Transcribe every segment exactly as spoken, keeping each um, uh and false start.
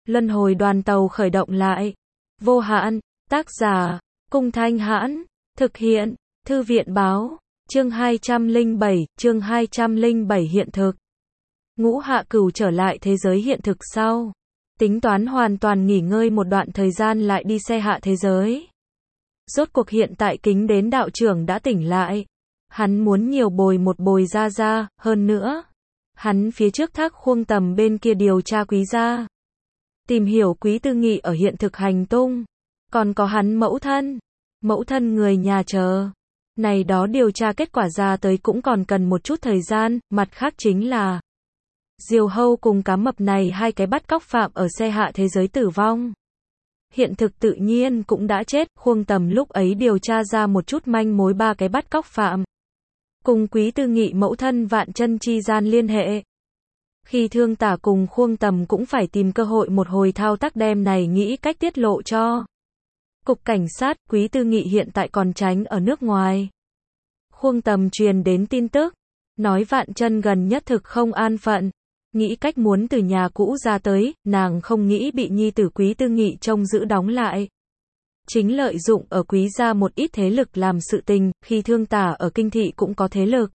Luân hồi đoàn tàu khởi động lại. Vô hạn, tác giả, Cung Thanh Hãn, thực hiện, Thư viện báo, chương hai trăm lẻ bảy, chương hai trăm lẻ bảy hiện thực. Ngũ Hạ Cửu trở lại thế giới hiện thực sau. Tính toán hoàn toàn nghỉ ngơi một đoạn thời gian lại đi xe hạ thế giới. Rốt cuộc hiện tại Kính Đến đạo trưởng đã tỉnh lại. Hắn muốn nhiều bồi một bồi Gia Gia, hơn nữa. Hắn phía trước Thác Khuông Tầm bên kia điều tra Quý gia. Tìm hiểu Quý Tư Nghị ở hiện thực hành tung. Còn có hắn mẫu thân. Mẫu thân người nhà chờ. Này đó điều tra kết quả ra tới cũng còn cần một chút thời gian, mặt khác chính là Diều Hâu cùng Cá Mập này hai cái bắt cóc phạm ở xe hạ thế giới tử vong. Hiện thực tự nhiên cũng đã chết, Khuông Tầm lúc ấy điều tra ra một chút manh mối ba cái bắt cóc phạm. Cùng Quý Tư Nghị mẫu thân Vạn Chân chi gian liên hệ. Khi Thương Tả cùng Khuông Tầm cũng phải tìm cơ hội một hồi thao tác đem này nghĩ cách tiết lộ cho Cục Cảnh sát. Quý Tư Nghị hiện tại còn tránh ở nước ngoài. Khuông Tầm truyền đến tin tức, nói Vạn Chân gần nhất thực không an phận, nghĩ cách muốn từ nhà cũ ra tới, nàng không nghĩ bị nhi tử Quý Tư Nghị trông giữ đóng lại. Chính lợi dụng ở Quý gia một ít thế lực làm sự tình, khi Thương Tả ở kinh thị cũng có thế lực.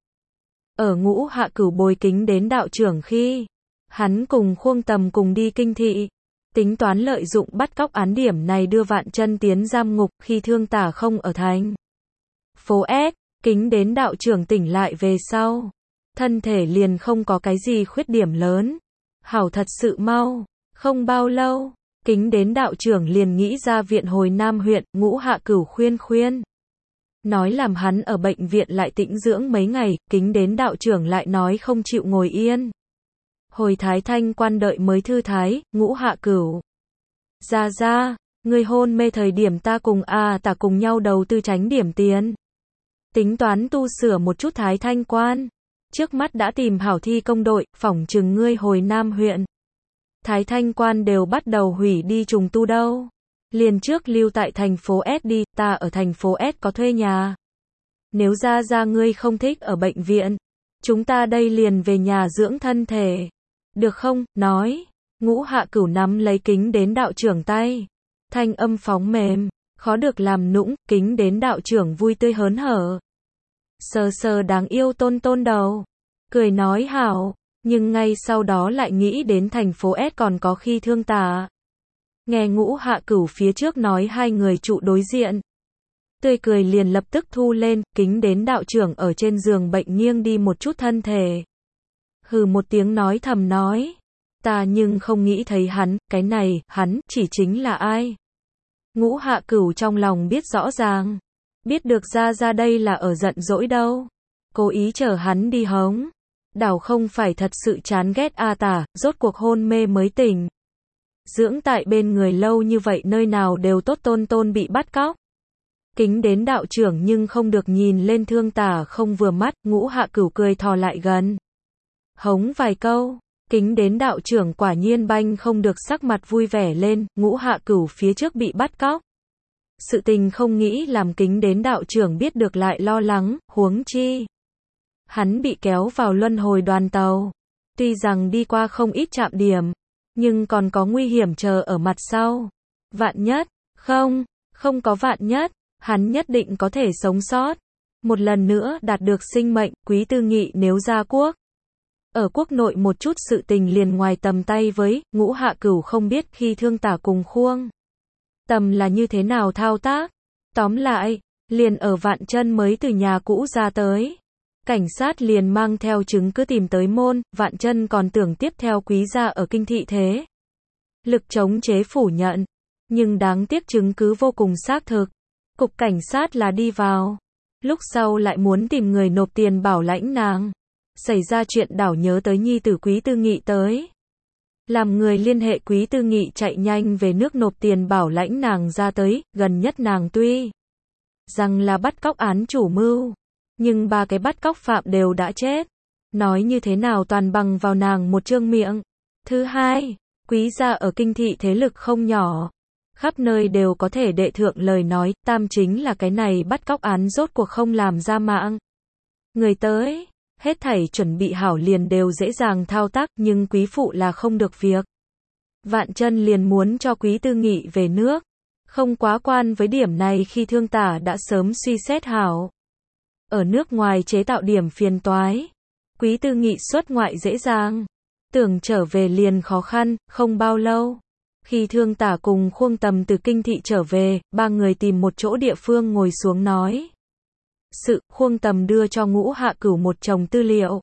Ở Ngũ Hạ Cửu bồi Kính Đến đạo trưởng khi hắn cùng Khuông Tầm cùng đi kinh thị, tính toán lợi dụng bắt cóc án điểm này đưa Vạn Chân tiến giam ngục khi Thương Tả không ở thành phố S. Kính Đến đạo trưởng tỉnh lại về sau, thân thể liền không có cái gì khuyết điểm lớn, hảo thật sự mau. Không bao lâu, Kính Đến đạo trưởng liền nghĩ ra viện hồi Nam huyện. Ngũ Hạ Cửu khuyên khuyên, nói làm hắn ở bệnh viện lại tĩnh dưỡng mấy ngày. Kính Đến đạo trưởng lại nói không chịu ngồi yên, hồi Thái Thanh quan đợi mới thư thái. Ngũ Hạ Cửu, Gia Gia, ngươi hôn mê thời điểm ta cùng A Tả cùng nhau đầu tư tránh điểm tiền, tính toán tu sửa một chút Thái Thanh quan, trước mắt đã tìm hảo thi công đội, phỏng chừng ngươi hồi Nam huyện Thái Thanh quan đều bắt đầu hủy đi trùng tu đâu. Liền trước lưu tại thành phố S đi, ta ở thành phố S có thuê nhà. Nếu Gia Gia ngươi không thích ở bệnh viện, chúng ta đây liền về nhà dưỡng thân thể. Được không? Nói. Ngũ Hạ Cửu nắm lấy Kính Đến đạo trưởng tay. Thanh âm phóng mềm, khó được làm nũng. Kính Đến đạo trưởng vui tươi hớn hở, sờ sờ đáng yêu tôn tôn đầu, cười nói hảo. Nhưng ngay sau đó lại nghĩ đến thành phố S còn có khi Thương Tả. Nghe Ngũ Hạ Cửu phía trước nói hai người trụ đối diện, tươi cười liền lập tức thu lên. Kính Đến đạo trưởng ở trên giường bệnh nghiêng đi một chút thân thể, hừ một tiếng nói thầm nói, ta nhưng không nghĩ thấy hắn. Cái này, hắn, chỉ chính là ai? Ngũ Hạ Cửu trong lòng biết rõ ràng, biết được Gia Gia đây là ở giận dỗi đâu, cố ý chở hắn đi hống. Đảo không phải thật sự chán ghét A Tả, rốt cuộc hôn mê mới tỉnh, dưỡng tại bên người lâu như vậy nơi nào đều tốt, tôn tôn bị bắt cóc. Kính Đến đạo trưởng nhưng không được nhìn lên Thương Tả không vừa mắt. Ngũ Hạ Cửu cười thò lại gần, hống vài câu. Kính Đến đạo trưởng quả nhiên banh không được sắc mặt vui vẻ lên. Ngũ Hạ Cửu phía trước bị bắt cóc, sự tình không nghĩ làm Kính Đến đạo trưởng biết được lại lo lắng, huống chi hắn bị kéo vào luân hồi đoàn tàu. Tuy rằng đi qua không ít trạm điểm, nhưng còn có nguy hiểm chờ ở mặt sau. Vạn nhất, không, không có vạn nhất, hắn nhất định có thể sống sót. Một lần nữa đạt được sinh mệnh. Quý Tư Nghị nếu ra quốc, ở quốc nội một chút sự tình liền ngoài tầm tay với. Ngũ Hạ Cửu không biết khi Thương Tả cùng Khuông Tầm là như thế nào thao tác. Tóm lại, liền ở Vạn Chân mới từ nhà cũ ra tới, cảnh sát liền mang theo chứng cứ tìm tới môn. Vạn Chân còn tưởng tiếp theo Quý gia ở kinh thị thế lực chống chế phủ nhận, nhưng đáng tiếc chứng cứ vô cùng xác thực. Cục cảnh sát là đi vào, lúc sau lại muốn tìm người nộp tiền bảo lãnh nàng. Xảy ra chuyện đảo nhớ tới nhi tử Quý Tư Nghị tới, làm người liên hệ Quý Tư Nghị chạy nhanh về nước nộp tiền bảo lãnh nàng ra tới. Gần nhất nàng tuy rằng là bắt cóc án chủ mưu, nhưng ba cái bắt cóc phạm đều đã chết. Nói như thế nào toàn bằng vào nàng một trương miệng. Thứ hai, Quý gia ở kinh thị thế lực không nhỏ, khắp nơi đều có thể đệ thượng lời nói. Tam chính là cái này bắt cóc án rốt cuộc không làm ra mạng người tới, hết thảy chuẩn bị hảo liền đều dễ dàng thao tác, nhưng quý phụ là không được việc. Vạn Chân liền muốn cho Quý Tư Nghị về nước. Không quá quan với điểm này khi Thương Tả đã sớm suy xét hảo. Ở nước ngoài chế tạo điểm phiền toái. Quý Tư Nghị xuất ngoại dễ dàng. Tưởng trở về liền khó khăn, không bao lâu. Khi Thương Tả cùng Khuông Tầm từ kinh thị trở về, ba người tìm một chỗ địa phương ngồi xuống nói. Sự, Khuông Tầm đưa cho Ngũ Hạ Cửu một chồng tư liệu.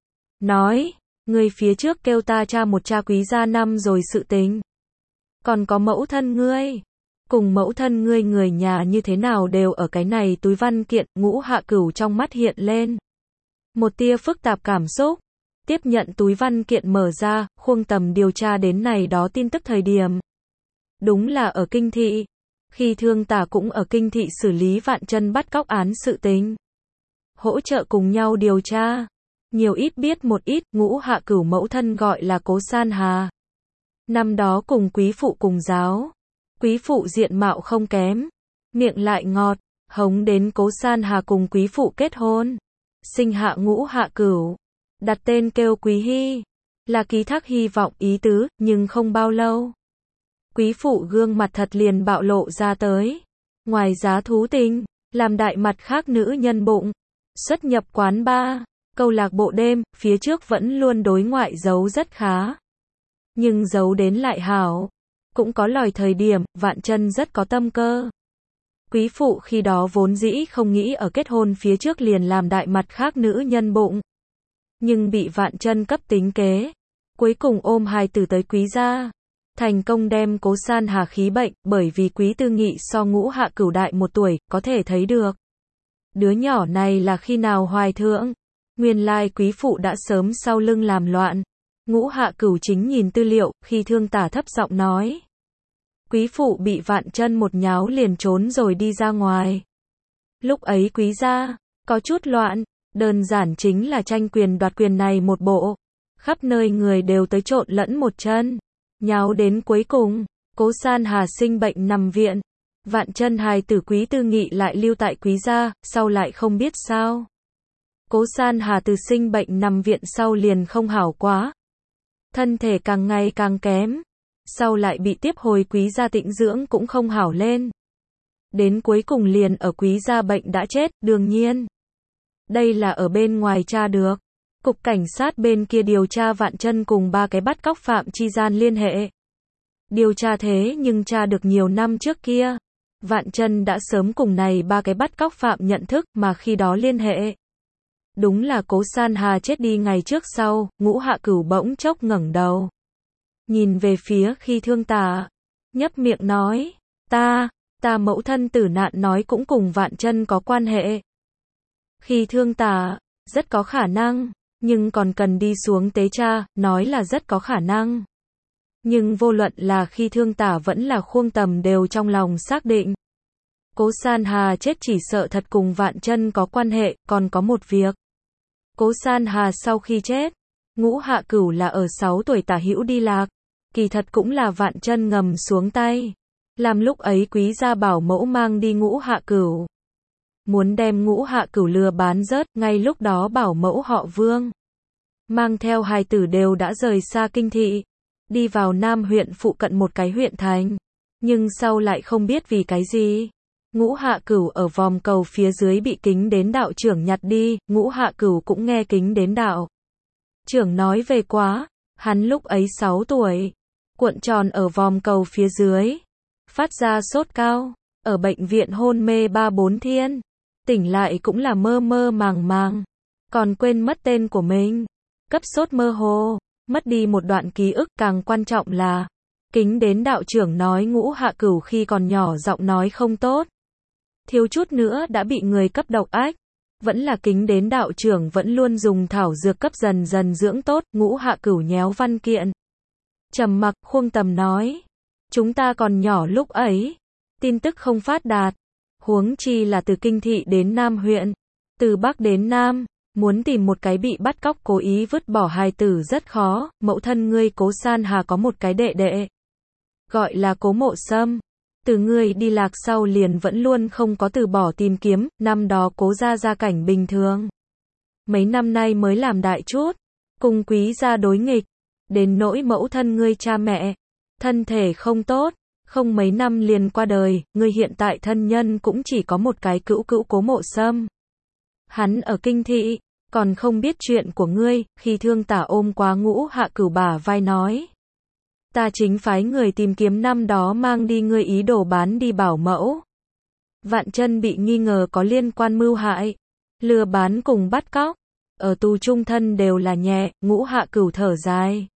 Nói, người phía trước kêu ta tra một tra Quý gia năm rồi sự tình. Còn có mẫu thân ngươi. Cùng mẫu thân ngươi người nhà như thế nào đều ở cái này túi văn kiện. Ngũ Hạ Cửu trong mắt hiện lên một tia phức tạp cảm xúc. Tiếp nhận túi văn kiện mở ra, Khuông Tầm điều tra đến này đó tin tức thời điểm. Đúng là ở kinh thị. Khi Thương Tả cũng ở kinh thị xử lý Vạn Chân bắt cóc án sự tình. Hỗ trợ cùng nhau điều tra. Nhiều ít biết một ít. Ngũ Hạ Cửu mẫu thân gọi là Cố San Hà. Năm đó cùng quý phụ cùng giáo. Quý phụ diện mạo không kém. Miệng lại ngọt. Hống đến Cố San Hà cùng quý phụ kết hôn. Sinh hạ Ngũ Hạ Cửu. Đặt tên kêu Quý Hy. Là ký thác hy vọng ý tứ, nhưng không bao lâu. Quý phụ gương mặt thật liền bạo lộ ra tới. Ngoài giá thú tình, làm đại mặt khác nữ nhân bụng. Xuất nhập quán bar, câu lạc bộ đêm, phía trước vẫn luôn đối ngoại giấu rất khá. Nhưng giấu đến lại hảo. Cũng có lòi thời điểm, Vạn Chân rất có tâm cơ. Quý phụ khi đó vốn dĩ không nghĩ ở kết hôn phía trước liền làm đại mặt khác nữ nhân bụng. Nhưng bị Vạn Chân cấp tính kế. Cuối cùng ôm hài tử tới Quý gia. Thành công đem Cố San Hà khí bệnh, bởi vì Quý Tư Nghị so Ngũ Hạ Cửu đại một tuổi, có thể thấy được. Đứa nhỏ này là khi nào hoài thượng. Nguyên lai quý phụ đã sớm sau lưng làm loạn. Ngũ Hạ Cửu chính nhìn tư liệu, khi Thương Tả thấp giọng nói. Quý phụ bị Vạn Chân một nháo liền trốn rồi đi ra ngoài. Lúc ấy Quý gia có chút loạn, đơn giản chính là tranh quyền đoạt quyền này một bộ. Khắp nơi người đều tới trộn lẫn một chân. Nháo đến cuối cùng, Cố San Hà sinh bệnh nằm viện. Vạn Chân hài tử Quý Tư Nghị lại lưu tại Quý gia, sau lại không biết sao. Cố San Hà từ sinh bệnh nằm viện sau liền không hảo quá. Thân thể càng ngày càng kém. Sau lại bị tiếp hồi Quý gia tĩnh dưỡng cũng không hảo lên. Đến cuối cùng liền ở Quý gia bệnh đã chết, đương nhiên. Đây là ở bên ngoài tra được. Cục cảnh sát bên kia điều tra Vạn Chân cùng ba cái bắt cóc phạm chi gian liên hệ. Điều tra thế nhưng tra được nhiều năm trước kia. Vạn Chân đã sớm cùng này ba cái bắt cóc phạm nhận thức mà khi đó liên hệ. Đúng là Cố San Hà chết đi ngày trước sau. Ngũ Hạ Cửu bỗng chốc ngẩng đầu. Nhìn về phía khi Thương Tả. Nhấp miệng nói. Ta, ta mẫu thân tử nạn nói cũng cùng Vạn Chân có quan hệ. Khi Thương Tả, rất có khả năng. Nhưng còn cần đi xuống tế tra, nói là rất có khả năng. Nhưng vô luận là khi Thương Tả vẫn là Khuông Tầm đều trong lòng xác định. Cố San Hà chết chỉ sợ thật cùng Vạn Chân có quan hệ, còn có một việc. Cố San Hà sau khi chết, Ngũ Hạ Cửu là ở sáu tuổi tả hữu đi lạc. Kỳ thật cũng là Vạn Chân ngầm xuống tay. Làm lúc ấy Quý gia bảo mẫu mang đi Ngũ Hạ Cửu. Muốn đem Ngũ Hạ Cửu lừa bán rớt, ngay lúc đó bảo mẫu họ Vương. Mang theo hài tử đều đã rời xa kinh thị. Đi vào Nam huyện phụ cận một cái huyện thành. Nhưng sau lại không biết vì cái gì. Ngũ Hạ Cửu ở vòm cầu phía dưới bị Kính Đến đạo trưởng nhặt đi. Ngũ Hạ Cửu cũng nghe Kính Đến đạo trưởng nói về quá. Hắn lúc ấy sáu tuổi. Cuộn tròn ở vòm cầu phía dưới. Phát ra sốt cao. Ở bệnh viện hôn mê ba bốn thiên. Tỉnh lại cũng là mơ mơ màng màng. Còn quên mất tên của mình. Cấp sốt mơ hồ. Mất đi một đoạn ký ức. Càng quan trọng là Kính Đến đạo trưởng nói Ngũ Hạ Cửu khi còn nhỏ giọng nói không tốt. Thiếu chút nữa đã bị người cấp độc ách. Vẫn là Kính Đến đạo trưởng vẫn luôn dùng thảo dược cấp dần dần dưỡng tốt. Ngũ Hạ Cửu nhéo văn kiện. Trầm mặc. Khuông Tầm nói. Chúng ta còn nhỏ lúc ấy. Tin tức không phát đạt. Huống chi là từ kinh thị đến Nam huyện. Từ Bắc đến Nam. Muốn tìm một cái bị bắt cóc cố ý vứt bỏ hài tử rất khó. Mẫu thân ngươi Cố San Hà có một cái đệ đệ. Gọi là Cố Mộ Sâm. Từ ngươi đi lạc sau liền vẫn luôn không có từ bỏ tìm kiếm. Năm đó Cố gia gia cảnh bình thường. Mấy năm nay mới làm đại chút. Cùng Quý gia đối nghịch. Đến nỗi mẫu thân ngươi cha mẹ. thân thể không tốt, không mấy năm liền qua đời, ngươi hiện tại thân nhân cũng chỉ có một cái cữu cữu Cố Mộ Sâm. Hắn ở kinh thị, còn không biết chuyện của ngươi, khi Thương Tả ôm quá Ngũ Hạ Cửu bả vai nói. Ta chính phái người tìm kiếm năm đó mang đi ngươi ý đồ bán đi bảo mẫu. Vạn Chân bị nghi ngờ có liên quan mưu hại, lừa bán cùng bắt cóc, ở tù trung thân đều là nhẹ, Ngũ Hạ Cửu thở dài.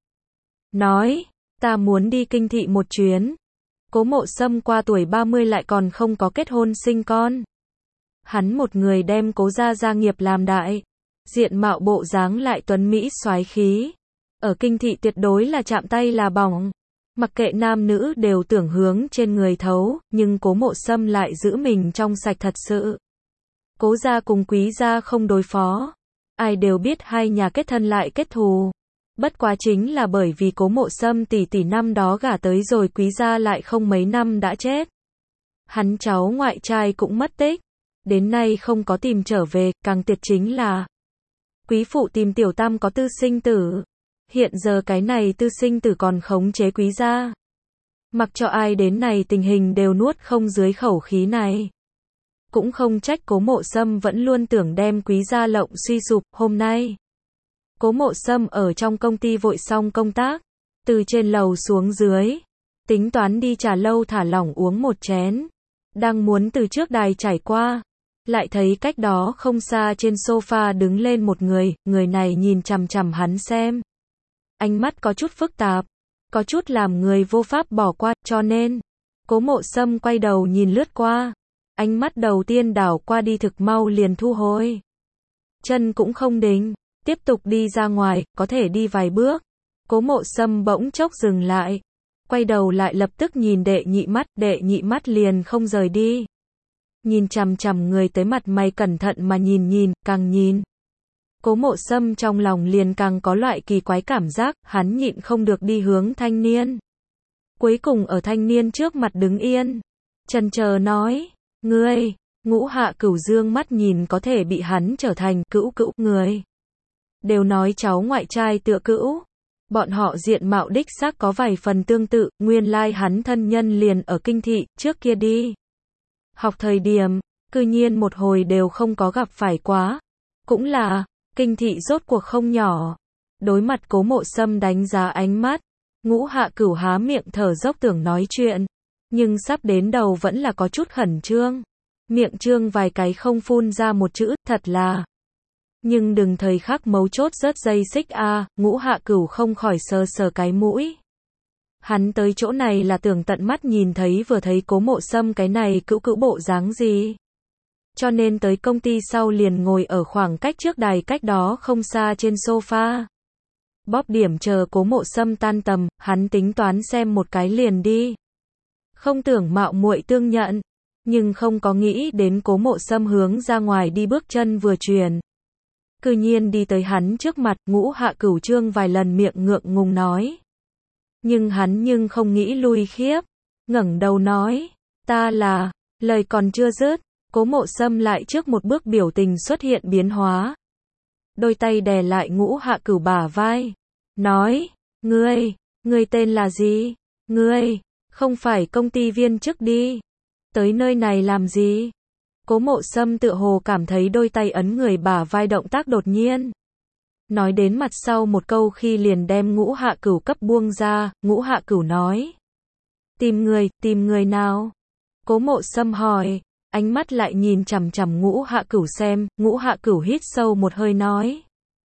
Nói, ta muốn đi kinh thị một chuyến. Cố Mộ Sâm qua tuổi ba mươi lại còn không có kết hôn sinh con. Hắn một người đem Cố gia gia nghiệp làm đại, diện mạo bộ dáng lại tuấn mỹ soái khí. Ở kinh thị tuyệt đối là chạm tay là bỏng. Mặc kệ nam nữ đều tưởng hướng trên người thấu, nhưng Cố Mộ Sâm lại giữ mình trong sạch thật sự. Cố gia cùng Quý gia không đối phó. Ai đều biết hai nhà kết thân lại kết thù. Bất quá chính là bởi vì Cố Mộ Sâm tỷ tỷ năm đó gả tới rồi Quý gia lại không mấy năm đã chết. Hắn cháu ngoại trai cũng mất tích. Đến nay không có tìm trở về, càng tuyệt chính là Quý phụ tìm tiểu tam có tư sinh tử. Hiện giờ cái này tư sinh tử còn khống chế Quý gia. Mặc cho ai đến này tình hình đều nuốt không dưới khẩu khí này. Cũng không trách Cố Mộ Sâm vẫn luôn tưởng đem Quý gia lộng suy sụp, hôm nay. Cố Mộ Sâm ở trong công ty vội xong công tác, từ trên lầu xuống dưới, tính toán đi trà lâu thả lỏng uống một chén. Đang muốn từ trước đài trải qua, lại thấy cách đó không xa trên sofa đứng lên một người, người này nhìn chằm chằm hắn xem. Ánh mắt có chút phức tạp, có chút làm người vô pháp bỏ qua, cho nên, Cố Mộ Sâm quay đầu nhìn lướt qua. Ánh mắt đầu tiên đảo qua đi thực mau liền thu hồi. Chân cũng không định, tiếp tục đi ra ngoài, có thể đi vài bước. Cố Mộ Sâm bỗng chốc dừng lại. Quay đầu lại lập tức nhìn đệ nhị mắt, đệ nhị mắt liền không rời đi. Nhìn chằm chằm người tới mặt mày cẩn thận mà nhìn nhìn, càng nhìn. Cố Mộ Sâm trong lòng liền càng có loại kỳ quái cảm giác, hắn nhịn không được đi hướng thanh niên. Cuối cùng ở thanh niên trước mặt đứng yên. Chần chờ nói, ngươi, Ngũ Hạ Cửu dương mắt nhìn có thể bị hắn trở thành cữu cữu người. Đều nói cháu ngoại trai tựa cữu. Bọn họ diện mạo đích xác có vài phần tương tự, nguyên lai hắn thân nhân liền ở kinh thị, trước kia đi. Học thời điểm, cư nhiên một hồi đều không có gặp phải quá. Cũng là, kinh thị rốt cuộc không nhỏ. Đối mặt Cố Mộ Sâm đánh giá ánh mắt, Ngũ Hạ Cửu há miệng thở dốc tưởng nói chuyện. Nhưng sắp đến đầu vẫn là có chút khẩn trương. Miệng trương vài cái không phun ra một chữ, thật là. Nhưng đừng thời khắc mấu chốt rớt dây xích a, à, Ngũ Hạ Cửu không khỏi sờ sờ cái mũi. Hắn tới chỗ này là tưởng tận mắt nhìn thấy vừa thấy Cố Mộ Sâm cái này cữu cữu bộ dáng gì. Cho nên tới công ty sau liền ngồi ở khoảng cách trước đài cách đó không xa trên sofa. Bóp điểm chờ Cố Mộ Sâm tan tầm, hắn tính toán xem một cái liền đi. Không tưởng mạo muội tương nhận, nhưng không có nghĩ đến Cố Mộ Sâm hướng ra ngoài đi bước chân vừa chuyển. Cư nhiên đi tới hắn trước mặt, Ngũ Hạ Cửu trương vài lần miệng ngượng ngùng nói. Nhưng hắn nhưng không nghĩ lui khiếp, ngẩng đầu nói, ta là, lời còn chưa dứt, Cố Mộ Sâm lại trước một bước biểu tình xuất hiện biến hóa. Đôi tay đè lại Ngũ Hạ Cửu bả vai, nói, ngươi, ngươi tên là gì? Ngươi, không phải công ty viên chức đi, tới nơi này làm gì? Cố Mộ Sâm tựa hồ cảm thấy đôi tay ấn người bả vai động tác đột nhiên. Nói đến mặt sau một câu khi liền đem Ngũ Hạ Cửu cấp buông ra, Ngũ Hạ Cửu nói. Tìm người, tìm người nào? Cố Mộ Sâm hỏi, ánh mắt lại nhìn chằm chằm Ngũ Hạ Cửu xem, Ngũ Hạ Cửu hít sâu một hơi nói.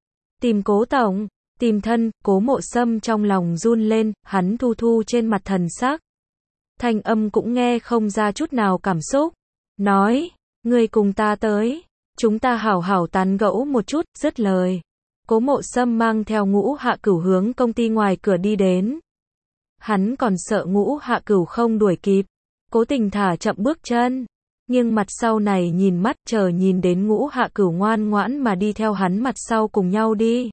Tìm Cố tổng, tìm thân, Cố Mộ Sâm trong lòng run lên, hắn thu thu trên mặt thần sắc. Thanh âm cũng nghe không ra chút nào cảm xúc. Nói, ngươi cùng ta tới, chúng ta hảo hảo tán gẫu một chút, dứt lời. Cố Mộ Sâm mang theo Ngũ Hạ Cửu hướng công ty ngoài cửa đi đến. Hắn còn sợ Ngũ Hạ Cửu không đuổi kịp, cố tình thả chậm bước chân. Nhưng mặt sau này nhìn mắt chờ nhìn đến Ngũ Hạ Cửu ngoan ngoãn mà đi theo hắn mặt sau cùng nhau đi.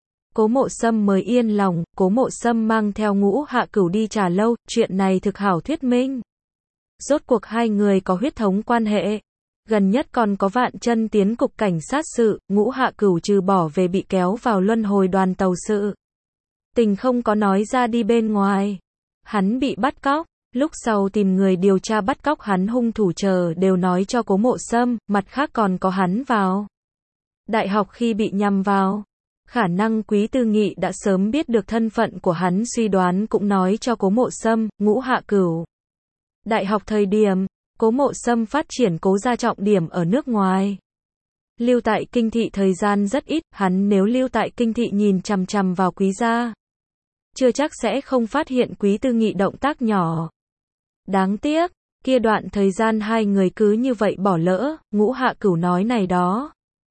Cố Mộ Sâm mới yên lòng, Cố Mộ Sâm mang theo Ngũ Hạ Cửu đi trà lâu, chuyện này thực hảo thuyết minh. Rốt cuộc hai người có huyết thống quan hệ. Gần nhất còn có Vạn Chân tiến cục cảnh sát sự, Ngũ Hạ Cửu trừ bỏ về bị kéo vào luân hồi đoàn tàu sự. Tình không có nói ra đi bên ngoài. Hắn bị bắt cóc, lúc sau tìm người điều tra bắt cóc hắn hung thủ chờ đều nói cho Cố Mộ Sâm, mặt khác còn có hắn vào đại học khi bị nhằm vào. Khả năng Quý Tư Nghị đã sớm biết được thân phận của hắn, suy đoán cũng nói cho Cố Mộ Sâm. Ngũ Hạ Cửu đại học thời điểm, Cố Mộ Sâm phát triển Cố gia trọng điểm ở nước ngoài. Lưu tại Kinh thị thời gian rất ít, hắn nếu lưu tại Kinh thị nhìn chằm chằm vào Quý gia, chưa chắc sẽ không phát hiện Quý Tư Nghị động tác nhỏ. Đáng tiếc, kia đoạn thời gian hai người cứ như vậy bỏ lỡ. Ngũ Hạ Cửu nói này đó,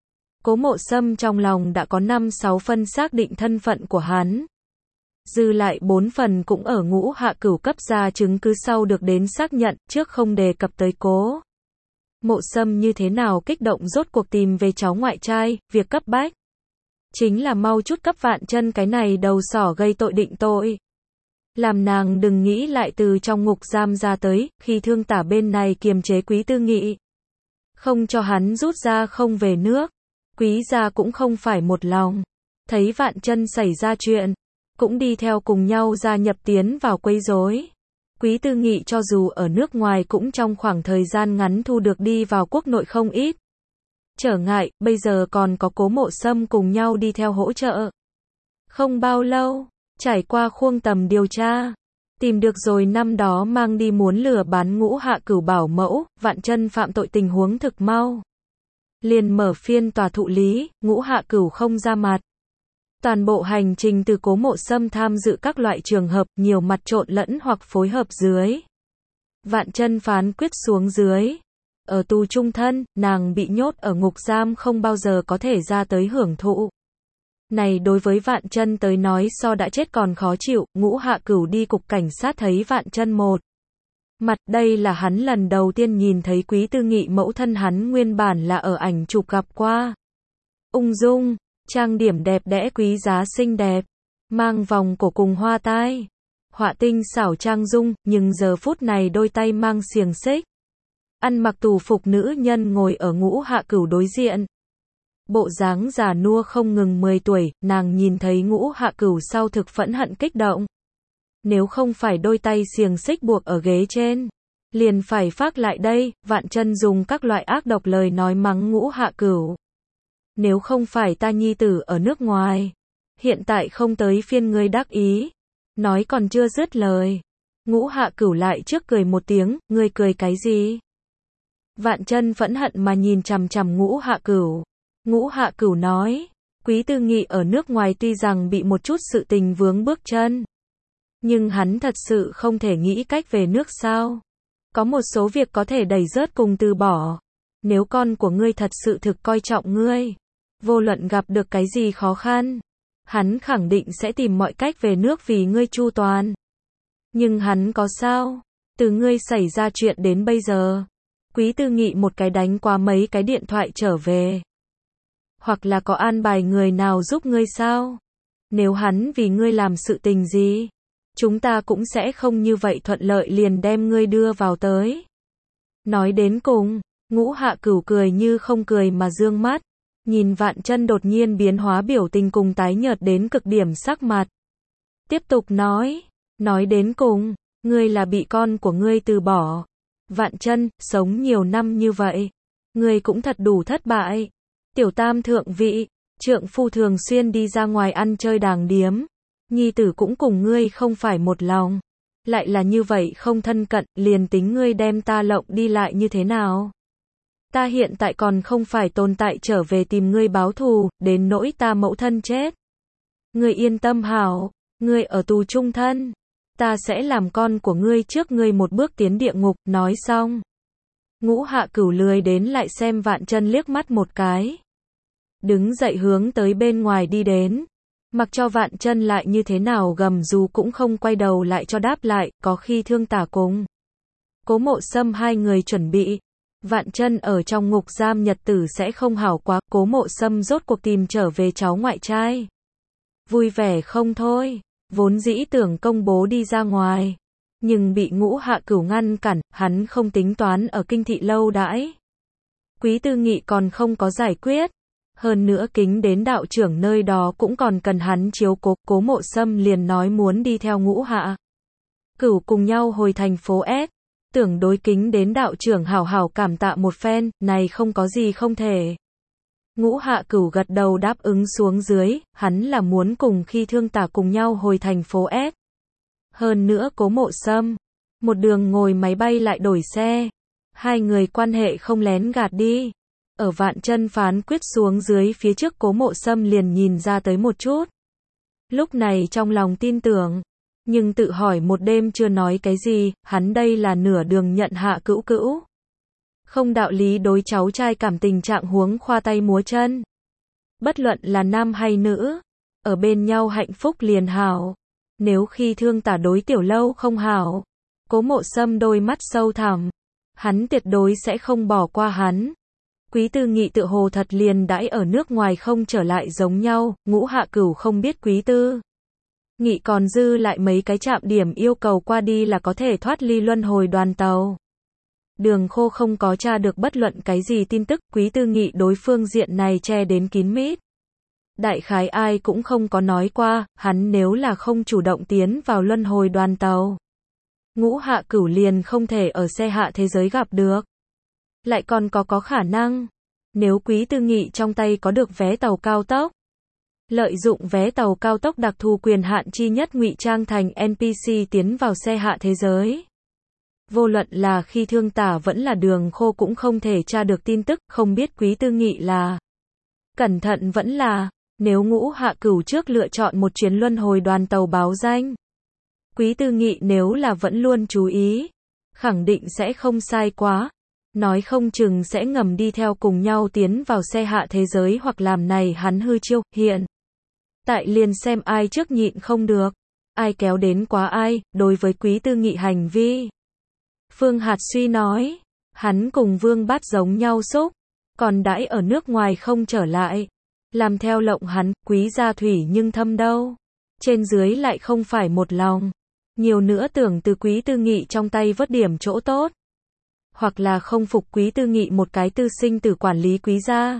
Cố Mộ Sâm trong lòng đã có năm sáu phân xác định thân phận của hắn. Dư lại bốn phần cũng ở Ngũ Hạ Cửu cấp ra chứng cứ sau được đến xác nhận, trước không đề cập tới Cố Mộ Sâm như thế nào kích động rốt cuộc tìm về cháu ngoại trai, việc cấp bách chính là mau chút cấp Vạn Chân cái này đầu sỏ gây tội định tội. Làm nàng đừng nghĩ lại từ trong ngục giam ra tới, khi Thương Tả bên này kiềm chế Quý Tư Nghị, không cho hắn rút ra không về nước. Quý gia cũng không phải một lòng, thấy Vạn Chân xảy ra chuyện, cũng đi theo cùng nhau gia nhập tiến vào quấy rối. Quý Tư Nghị cho dù ở nước ngoài cũng trong khoảng thời gian ngắn thu được đi vào quốc nội không ít trở ngại, bây giờ còn có Cố Mộ Sâm cùng nhau đi theo hỗ trợ. Không bao lâu, trải qua khuông tầm điều tra, tìm được rồi năm đó mang đi muốn lừa bán Ngũ Hạ Cửu bảo mẫu. Vạn Chân phạm tội tình huống thực mau, liền mở phiên tòa thụ lý. Ngũ Hạ Cửu không ra mặt. Toàn bộ hành trình từ Cố Mộ Sâm tham dự các loại trường hợp, nhiều mặt trộn lẫn hoặc phối hợp dưới, Vạn Chân phán quyết xuống dưới. Ở tù trung thân, nàng bị nhốt ở ngục giam không bao giờ có thể ra tới hưởng thụ. Này đối với Vạn Chân tới nói so đã chết còn khó chịu. Ngũ Hạ Cửu đi cục cảnh sát thấy Vạn Chân một mặt, đây là hắn lần đầu tiên nhìn thấy Quý Tư Nghị mẫu thân, hắn nguyên bản là ở ảnh chụp gặp qua. Ung dung, trang điểm đẹp đẽ quý giá xinh đẹp, mang vòng cổ cùng hoa tai, họa tinh xảo trang dung, nhưng giờ phút này đôi tay mang xiềng xích, ăn mặc tù phục nữ nhân ngồi ở Ngũ Hạ Cửu đối diện. Bộ dáng già nua không ngừng mười tuổi, nàng nhìn thấy Ngũ Hạ Cửu sau thực phẫn hận kích động. Nếu không phải đôi tay xiềng xích buộc ở ghế trên, liền phải phác lại đây. Vạn Chân dùng các loại ác độc lời nói mắng Ngũ Hạ Cửu. Nếu không phải ta nhi tử ở nước ngoài, hiện tại không tới phiên ngươi đắc ý. Nói còn chưa dứt lời, Ngũ Hạ Cửu lại trước cười một tiếng, ngươi cười cái gì? Vạn Chân phẫn hận mà nhìn chằm chằm Ngũ Hạ Cửu. Ngũ Hạ Cửu nói, Quý Tư Nghị ở nước ngoài tuy rằng bị một chút sự tình vướng bước chân, nhưng hắn thật sự không thể nghĩ cách về nước sao? Có một số việc có thể đẩy rớt cùng từ bỏ. Nếu con của ngươi thật sự thực coi trọng ngươi, vô luận gặp được cái gì khó khăn, hắn khẳng định sẽ tìm mọi cách về nước vì ngươi chu toàn. Nhưng hắn có sao? Từ ngươi xảy ra chuyện đến bây giờ, Quý Tư Nghị một cái đánh qua mấy cái điện thoại trở về. Hoặc là có an bài người nào giúp ngươi sao? Nếu hắn vì ngươi làm sự tình gì, chúng ta cũng sẽ không như vậy thuận lợi liền đem ngươi đưa vào tới. Nói đến cùng, Ngũ Hạ Cửu cười như không cười mà dương mắt, nhìn Vạn Chân đột nhiên biến hóa biểu tình cùng tái nhợt đến cực điểm sắc mặt. Tiếp tục nói, nói đến cùng, ngươi là bị con của ngươi từ bỏ. Vạn Chân, sống nhiều năm như vậy, ngươi cũng thật đủ thất bại. Tiểu tam thượng vị, trượng phu thường xuyên đi ra ngoài ăn chơi đàng điếm, nhi tử cũng cùng ngươi không phải một lòng, lại là như vậy không thân cận, liền tính ngươi đem ta lộng đi lại như thế nào? Ta hiện tại còn không phải tồn tại trở về tìm ngươi báo thù, đến nỗi ta mẫu thân chết. Ngươi yên tâm hảo, ngươi ở tù trung thân, ta sẽ làm con của ngươi trước ngươi một bước tiến địa ngục. Nói xong, Ngũ Hạ Cửu lười đến lại xem Vạn Chân liếc mắt một cái, đứng dậy hướng tới bên ngoài đi đến, mặc cho Vạn Chân lại như thế nào gầm rú cũng không quay đầu lại cho đáp lại. Có khi Thương Tả cùng Cố Mộ Sâm hai người chuẩn bị, Vạn Chân ở trong ngục giam nhật tử sẽ không hảo quá. Cố Mộ Sâm rốt cuộc tìm trở về cháu ngoại trai, vui vẻ không thôi, vốn dĩ tưởng công bố đi ra ngoài, nhưng bị Ngũ Hạ Cửu ngăn cản, hắn không tính toán ở Kinh thị lâu đãi. Quý Tư Nghị còn không có giải quyết, hơn nữa kính đến đạo trưởng nơi đó cũng còn cần hắn chiếu cố. Cố Mộ Sâm liền nói muốn đi theo Ngũ Hạ Cửu cùng nhau hồi thành phố S, tưởng đối kính đến đạo trưởng hảo hảo cảm tạ một phen, này không có gì không thể. Ngũ Hạ Cửu gật đầu đáp ứng xuống dưới, hắn là muốn cùng khi Thương Tả cùng nhau hồi thành phố S. Hơn nữa Cố Mộ Sâm, một đường ngồi máy bay lại đổi xe. Hai người quan hệ không lén gạt đi. Ở Vạn Chân phán quyết xuống dưới phía trước Cố Mộ Sâm liền nhìn ra tới một chút. Lúc này trong lòng tin tưởng, nhưng tự hỏi một đêm chưa nói cái gì, hắn đây là nửa đường nhận Hạ Cửu Cửu. Không đạo lý đối cháu trai cảm tình trạng huống khoa tay múa chân. Bất luận là nam hay nữ, ở bên nhau hạnh phúc liền hảo. Nếu khi Thương Tả đối Tiểu Lâu không hảo, Cố Mộ Sâm đôi mắt sâu thẳm, hắn tuyệt đối sẽ không bỏ qua hắn. Quý Tư Nghị tự hồ thật liền đãi ở nước ngoài không trở lại giống nhau, Ngũ Hạ Cửu không biết Quý Tư Nghị còn dư lại mấy cái trạm điểm yêu cầu qua đi là có thể thoát ly luân hồi đoàn tàu. Đường Khô không có tra được bất luận cái gì tin tức, Quý Tư Nghị đối phương diện này che đến kín mít. Đại khái ai cũng không có nói qua, hắn nếu là không chủ động tiến vào luân hồi đoàn tàu, Ngũ Hạ Cửu liền không thể ở xe hạ thế giới gặp được. Lại còn có có khả năng, nếu Quý Tư Nghị trong tay có được vé tàu cao tốc, lợi dụng vé tàu cao tốc đặc thù quyền hạn chi nhất ngụy trang thành en pê xê tiến vào xe hạ thế giới. Vô luận là khi Thương Tả vẫn là Đường Khô cũng không thể tra được tin tức, không biết Quý Tư Nghị là cẩn thận vẫn là, nếu Ngũ Hạ Cửu trước lựa chọn một chuyến luân hồi đoàn tàu báo danh. Quý Tư Nghị nếu là vẫn luôn chú ý, khẳng định sẽ không sai quá. Nói không chừng sẽ ngầm đi theo cùng nhau tiến vào xe hạ thế giới hoặc làm này hắn hư chiêu, hiện. Tại liền xem ai trước nhịn không được, ai kéo đến quá ai, đối với Quý Tư Nghị hành vi. Phương Hạt suy nói, hắn cùng Vương Bát giống nhau xúc, còn đãi ở nước ngoài không trở lại. Làm theo lộng hắn, Quý gia thủy nhưng thâm đâu. Trên dưới lại không phải một lòng. Nhiều nữa tưởng từ Quý Tư Nghị trong tay vớt điểm chỗ tốt. Hoặc là không phục Quý Tư Nghị một cái tư sinh tử quản lý Quý gia.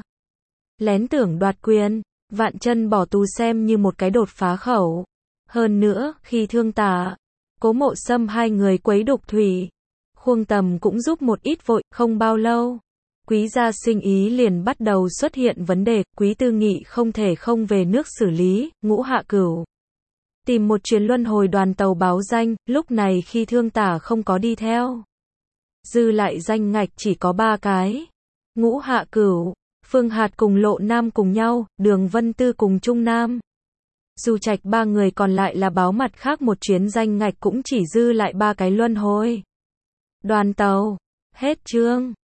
Lén tưởng đoạt quyền, Vạn Chân bỏ tù xem như một cái đột phá khẩu. Hơn nữa, khi Thương Tả, Cố Mộ Sâm hai người quấy đục thủy, Khuông Tầm cũng giúp một ít vội, không bao lâu. Quý gia sinh ý liền bắt đầu xuất hiện vấn đề, Quý Tư Nghị không thể không về nước xử lý, Ngũ Hạ Cửu tìm một chuyến luân hồi đoàn tàu báo danh, lúc này khi Thương Tả không có đi theo. Dư lại danh ngạch chỉ có ba cái. Ngũ Hạ Cửu, Phương Hạt cùng Lộ Nam cùng nhau, Đường Vân Tư cùng Trung Nam. Dù Trạch ba người còn lại là báo mặt khác một chuyến danh ngạch cũng chỉ dư lại ba cái luân hồi đoàn tàu. Hết chương.